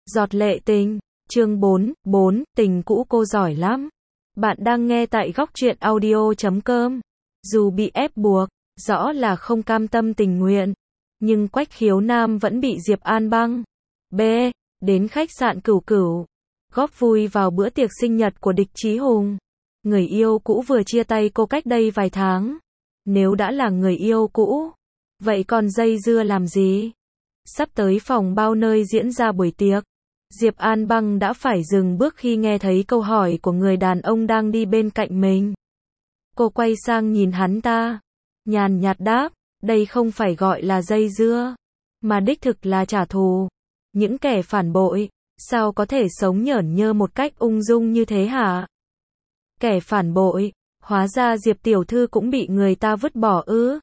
Giọt lệ tình, chương 4, tình cũ cô giỏi lắm. Bạn đang nghe tại góc truyện audio.com. Dù bị ép buộc, rõ là không cam tâm tình nguyện, nhưng Quách Khiếu Nam vẫn bị Diệp An Băng B. đến khách sạn Cửu Cửu, góp vui vào bữa tiệc sinh nhật của Địch Chí Hùng. Người yêu cũ vừa chia tay cô cách đây vài tháng. Nếu đã là người yêu cũ, vậy còn dây dưa làm gì? Sắp tới phòng bao nơi diễn ra buổi tiệc, Diệp An Băng đã phải dừng bước khi nghe thấy câu hỏi của người đàn ông đang đi bên cạnh mình. Cô quay sang nhìn hắn ta, nhàn nhạt đáp, đây không phải gọi là dây dưa, mà đích thực là trả thù. Những kẻ phản bội, sao có thể sống nhởn nhơ một cách ung dung như thế hả? Kẻ phản bội, hóa ra Diệp tiểu thư cũng bị người ta vứt bỏ ư?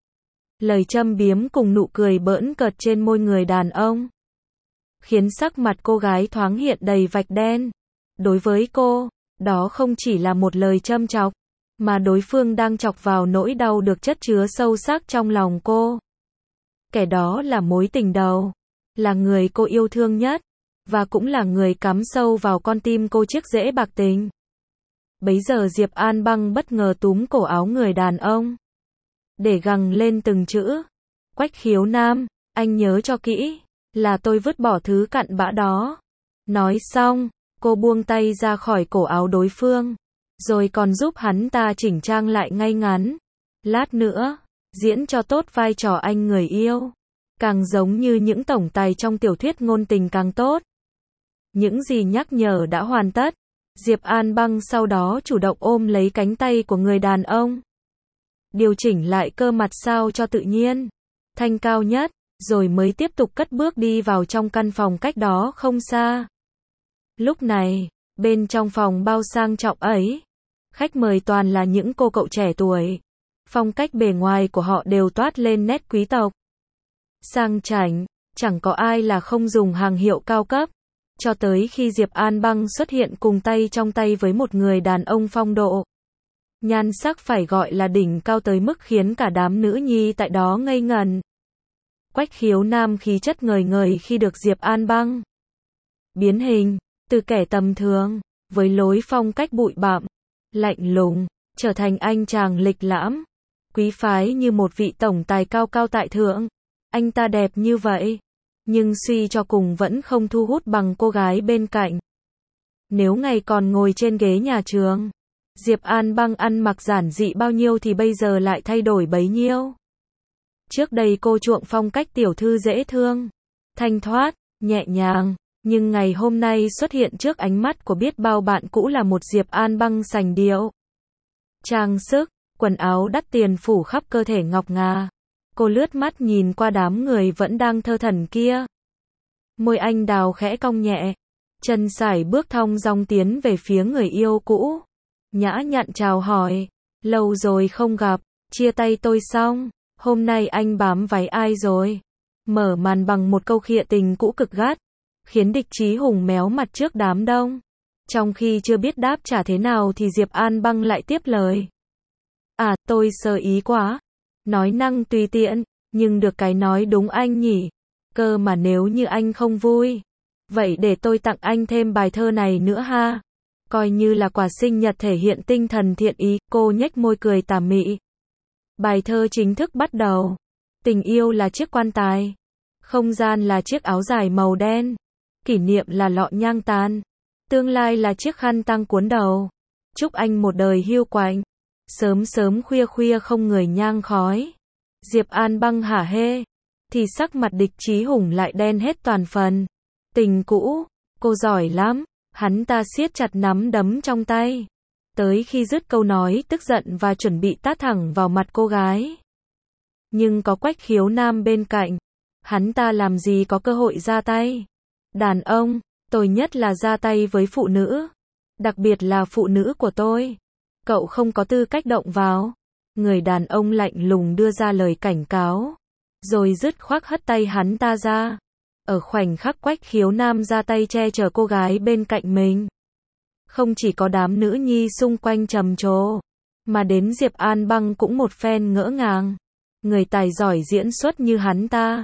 Lời châm biếm cùng nụ cười bỡn cợt trên môi người đàn ông khiến sắc mặt cô gái thoáng hiện đầy vạch đen. Đối với cô, đó không chỉ là một lời châm chọc, mà đối phương đang chọc vào nỗi đau được chất chứa sâu sắc trong lòng cô. Kẻ đó là mối tình đầu, là người cô yêu thương nhất, và cũng là người cắm sâu vào con tim cô chiếc rễ bạc tình. Bấy giờ Diệp An Băng bất ngờ túm cổ áo người đàn ông, để gằn lên từng chữ. Quách Khiếu Nam, anh nhớ cho kỹ, là tôi vứt bỏ thứ cặn bã đó. Nói xong, cô buông tay ra khỏi cổ áo đối phương, rồi còn giúp hắn ta chỉnh trang lại ngay ngắn. Lát nữa, diễn cho tốt vai trò anh người yêu, càng giống như những tổng tài trong tiểu thuyết ngôn tình càng tốt. Những gì nhắc nhở đã hoàn tất, Diệp An Băng sau đó chủ động ôm lấy cánh tay của người đàn ông, điều chỉnh lại cơ mặt sao cho tự nhiên, thanh cao nhất, rồi mới tiếp tục cất bước đi vào trong căn phòng cách đó không xa. Lúc này, bên trong phòng bao sang trọng ấy, khách mời toàn là những cô cậu trẻ tuổi. Phong cách bề ngoài của họ đều toát lên nét quý tộc, sang chảnh, chẳng có ai là không dùng hàng hiệu cao cấp. Cho tới khi Diệp An Băng xuất hiện cùng tay trong tay với một người đàn ông phong độ, nhan sắc phải gọi là đỉnh cao tới mức khiến cả đám nữ nhi tại đó ngây ngẩn. Quách Khiếu Nam khí chất ngời ngời khi được Diệp An Băng biến hình, từ kẻ tầm thường, với lối phong cách bụi bặm, lạnh lùng, trở thành anh chàng lịch lãm, quý phái như một vị tổng tài cao cao tại thượng. Anh ta đẹp như vậy, nhưng suy cho cùng vẫn không thu hút bằng cô gái bên cạnh. Nếu ngày còn ngồi trên ghế nhà trường, Diệp An Băng ăn mặc giản dị bao nhiêu thì bây giờ lại thay đổi bấy nhiêu. Trước đây cô chuộng phong cách tiểu thư dễ thương, thanh thoát, nhẹ nhàng, nhưng ngày hôm nay xuất hiện trước ánh mắt của biết bao bạn cũ là một Diệp An Băng sành điệu. Trang sức, quần áo đắt tiền phủ khắp cơ thể ngọc ngà. Cô lướt mắt nhìn qua đám người vẫn đang thơ thẩn kia. Môi anh đào khẽ cong nhẹ, chân sải bước thong dong tiến về phía người yêu cũ. Nhã nhặn chào hỏi, lâu rồi không gặp, chia tay tôi xong, hôm nay anh bám váy ai rồi? Mở màn bằng một câu khịa tình cũ cực gắt, khiến Địch Chí Hùng méo mặt trước đám đông. Trong khi chưa biết đáp trả thế nào thì Diệp An Băng lại tiếp lời. À, tôi sơ ý quá. Nói năng tùy tiện, nhưng được cái nói đúng anh nhỉ. Cơ mà nếu như anh không vui, vậy để tôi tặng anh thêm bài thơ này nữa ha. Coi như là quà sinh nhật thể hiện tinh thần thiện ý. Cô nhếch môi cười tà mị. Bài thơ chính thức bắt đầu. Tình yêu là chiếc quan tài, không gian là chiếc áo dài màu đen, kỷ niệm là lọ nhang tàn, tương lai là chiếc khăn tang cuốn đầu. Chúc anh một đời hiu quạnh, sớm sớm khuya khuya không người nhang khói. Diệp An Băng hả hê, thì sắc mặt Địch Chí Hùng lại đen hết toàn phần. Tình cũ, cô giỏi lắm. Hắn ta siết chặt nắm đấm trong tay, tới khi dứt câu nói tức giận và chuẩn bị tát thẳng vào mặt cô gái. Nhưng có Quách Khiếu Nam bên cạnh, hắn ta làm gì có cơ hội ra tay. Đàn ông, tôi nhất là ra tay với phụ nữ, đặc biệt là phụ nữ của tôi. Cậu không có tư cách động vào. Người đàn ông lạnh lùng đưa ra lời cảnh cáo, rồi dứt khoát hất tay hắn ta ra. Ở khoảnh khắc Quách Khiếu Nam ra tay che chở cô gái bên cạnh mình, không chỉ có đám nữ nhi xung quanh trầm trồ, mà đến Diệp An Băng cũng một phen ngỡ ngàng. Người tài giỏi diễn xuất như hắn ta,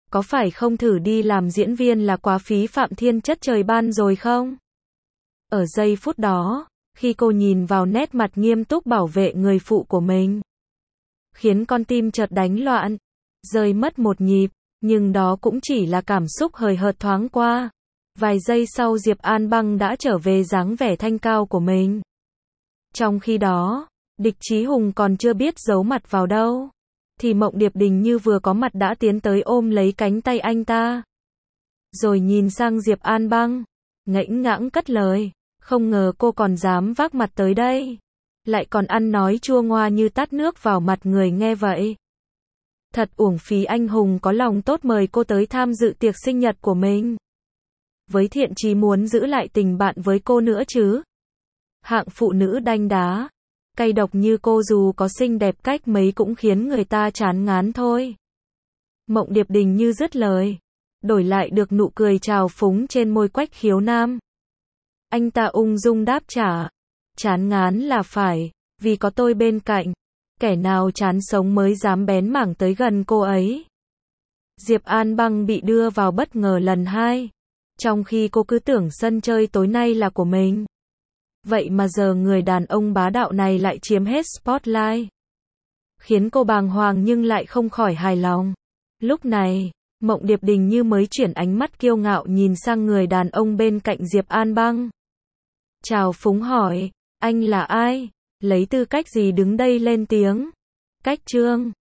có phải không thử đi làm diễn viên là quá phí phạm thiên chất trời ban rồi không? Ở giây phút đó, khi cô nhìn vào nét mặt nghiêm túc bảo vệ người phụ của mình, khiến con tim chợt đánh loạn, rơi mất một nhịp, nhưng đó cũng chỉ là cảm xúc hời hợt thoáng qua. Vài giây sau Diệp An Băng đã trở về dáng vẻ thanh cao của mình. Trong khi đó, Địch Chí Hùng còn chưa biết giấu mặt vào đâu, thì Mộng Điệp Đình như vừa có mặt đã tiến tới ôm lấy cánh tay anh ta. Rồi nhìn sang Diệp An Băng, ngẫnh ngãng cất lời, không ngờ cô còn dám vác mặt tới đây, lại còn ăn nói chua ngoa như tát nước vào mặt người nghe vậy. Thật uổng phí anh hùng có lòng tốt mời cô tới tham dự tiệc sinh nhật của mình, với thiện chí muốn giữ lại tình bạn với cô nữa chứ. Hạng phụ nữ đanh đá, cay độc như cô dù có xinh đẹp cách mấy cũng khiến người ta chán ngán thôi. Mộng Điệp Đình như dứt lời, đổi lại được nụ cười trào phúng trên môi Quách Khiếu Nam. Anh ta ung dung đáp trả, chán ngán là phải, vì có tôi bên cạnh, kẻ nào chán sống mới dám bén mảng tới gần cô ấy. Diệp An Băng bị đưa vào bất ngờ lần hai, trong khi cô cứ tưởng sân chơi tối nay là của mình. Vậy mà giờ người đàn ông bá đạo này lại chiếm hết spotlight, khiến cô bàng hoàng nhưng lại không khỏi hài lòng. Lúc này, Mộng Điệp Đình như mới chuyển ánh mắt kiêu ngạo nhìn sang người đàn ông bên cạnh Diệp An Băng. Chào phúng hỏi, anh là ai? Lấy tư cách gì đứng đây lên tiếng? Cách Trương